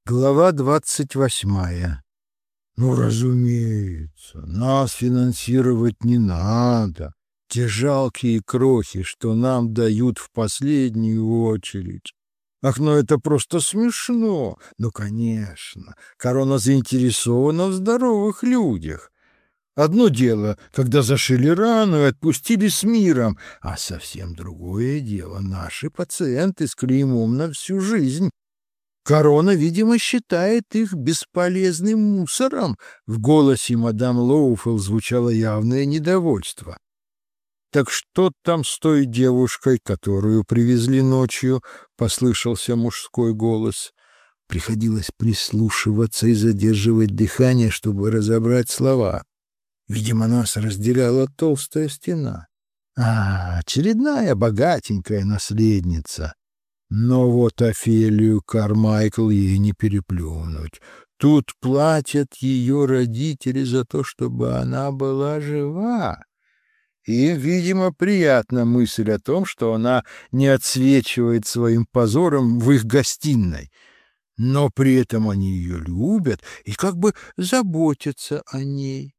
Глава 28. Ну, разумеется, нас финансировать не надо. Те жалкие крохи, что нам дают в последнюю очередь. Ах, ну это просто смешно. Ну, конечно, корона заинтересована в здоровых людях. Одно дело, когда зашили рану и отпустили с миром, а совсем другое дело наши пациенты с клеймом на всю жизнь. Корона, видимо, считает их бесполезным мусором. В голосе мадам Лоуфелл звучало явное недовольство. «Так что там с той девушкой, которую привезли ночью?» — послышался мужской голос. Приходилось прислушиваться и задерживать дыхание, чтобы разобрать слова. Видимо, нас разделяла толстая стена. Очередная богатенькая наследница. Но вот Офелию Кармайкл ей не переплюнуть. Тут платят ее родители за то, чтобы она была жива. Им, видимо, приятна мысль о том, что она не отсвечивает своим позором в их гостиной. Но при этом они ее любят и как бы заботятся о ней.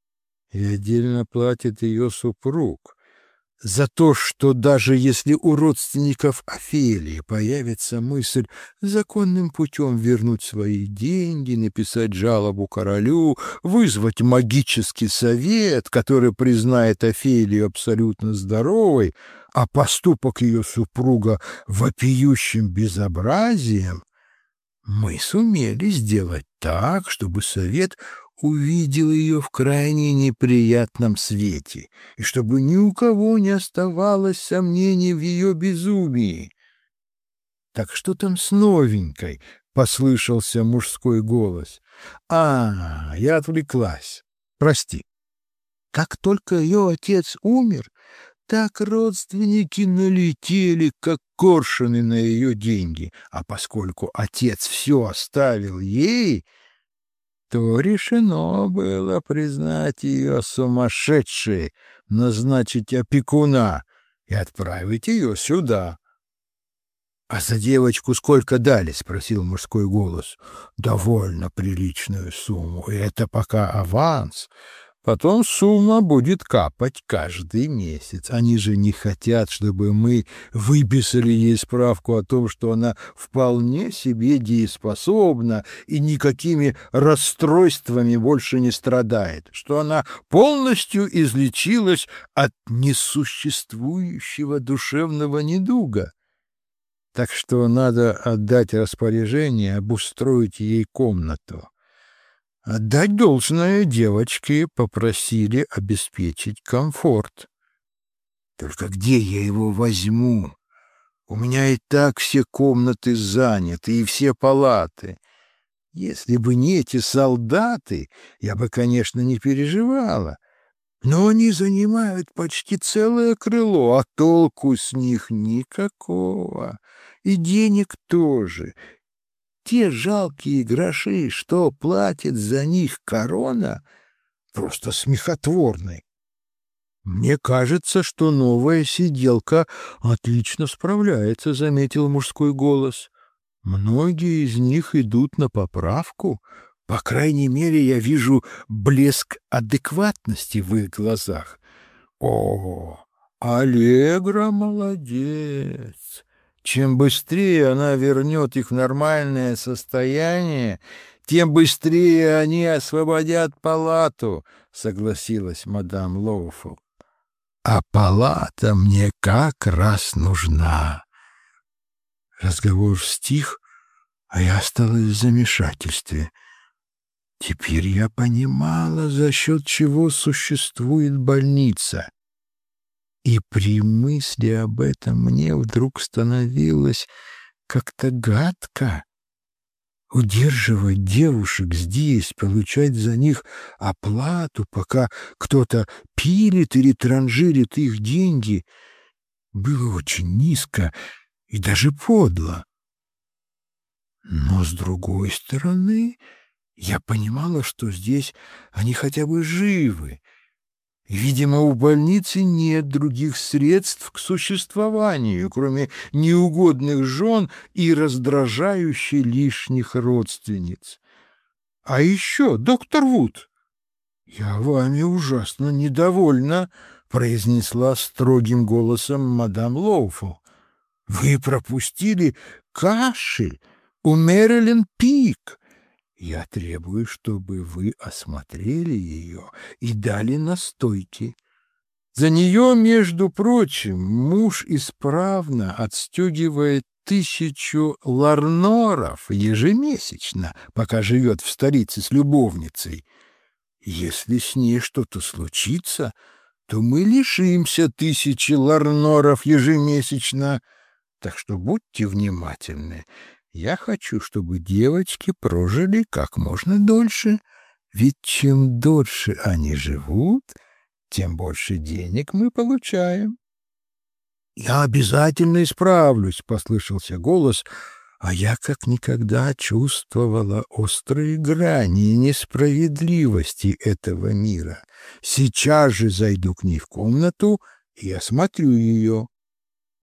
И отдельно платит ее супруг за то, что даже если у родственников Офелии появится мысль законным путем вернуть свои деньги, написать жалобу королю, вызвать магический совет, который признает Офелию абсолютно здоровой, а поступок ее супруга вопиющим безобразием, мы сумели сделать так, чтобы совет увидел ее в крайне неприятном свете, и чтобы ни у кого не оставалось сомнений в ее безумии. «Так что там с новенькой?» — послышался мужской голос. Я отвлеклась. Прости. Как только ее отец умер, так родственники налетели, как коршуны на ее деньги, а поскольку отец все оставил ей, то решено было признать ее сумасшедшей, назначить опекуна и отправить ее сюда. — А за девочку сколько дали? — спросил мужской голос. — Довольно приличную сумму, и это пока аванс. Потом сумма будет капать каждый месяц. Они же не хотят, чтобы мы выписали ей справку о том, что она вполне себе дееспособна и никакими расстройствами больше не страдает, что она полностью излечилась от несуществующего душевного недуга. Так что надо отдать распоряжение обустроить ей комнату. Отдать должное девочке попросили обеспечить комфорт. Только где я его возьму? У меня и так все комнаты заняты и все палаты. Если бы не эти солдаты, я бы, конечно, не переживала. Но они занимают почти целое крыло, а толку с них никакого. И денег тоже. Те жалкие гроши, что платит за них корона, просто смехотворны. «Мне кажется, что новая сиделка отлично справляется», — заметил мужской голос. «Многие из них идут на поправку. По крайней мере, я вижу блеск адекватности в их глазах. О, Аллегра молодец! Чем быстрее она вернет их в нормальное состояние, тем быстрее они освободят палату», — согласилась мадам Лоуфелл. «А палата мне как раз нужна». Разговор стих, а я осталась в замешательстве. Теперь я понимала, за счет чего существует больница. И при мысли об этом мне вдруг становилось как-то гадко. Удерживать девушек здесь, получать за них оплату, пока кто-то пилит или транжирит их деньги, было очень низко и даже подло. Но, с другой стороны, я понимала, что здесь они хотя бы живы, Видимо, у больницы нет других средств к существованию, кроме неугодных жен и раздражающей лишних родственниц. А еще, доктор Вуд, я вами ужасно недовольна, произнесла строгим голосом мадам Лоуфул. Вы пропустили кашель у Мэрилин Пик. Я требую, чтобы вы осмотрели ее и дали настойки. За нее, между прочим, муж исправно отстегивает 1000 ларноров ежемесячно, пока живет в столице с любовницей. Если с ней что-то случится, то мы лишимся 1000 ларноров ежемесячно. Так что будьте внимательны. Я хочу, чтобы девочки прожили как можно дольше, ведь чем дольше они живут, тем больше денег мы получаем. «Я обязательно исправлюсь», — послышался голос, а я как никогда чувствовала острые грани несправедливости этого мира. Сейчас же зайду к ней в комнату и осмотрю ее.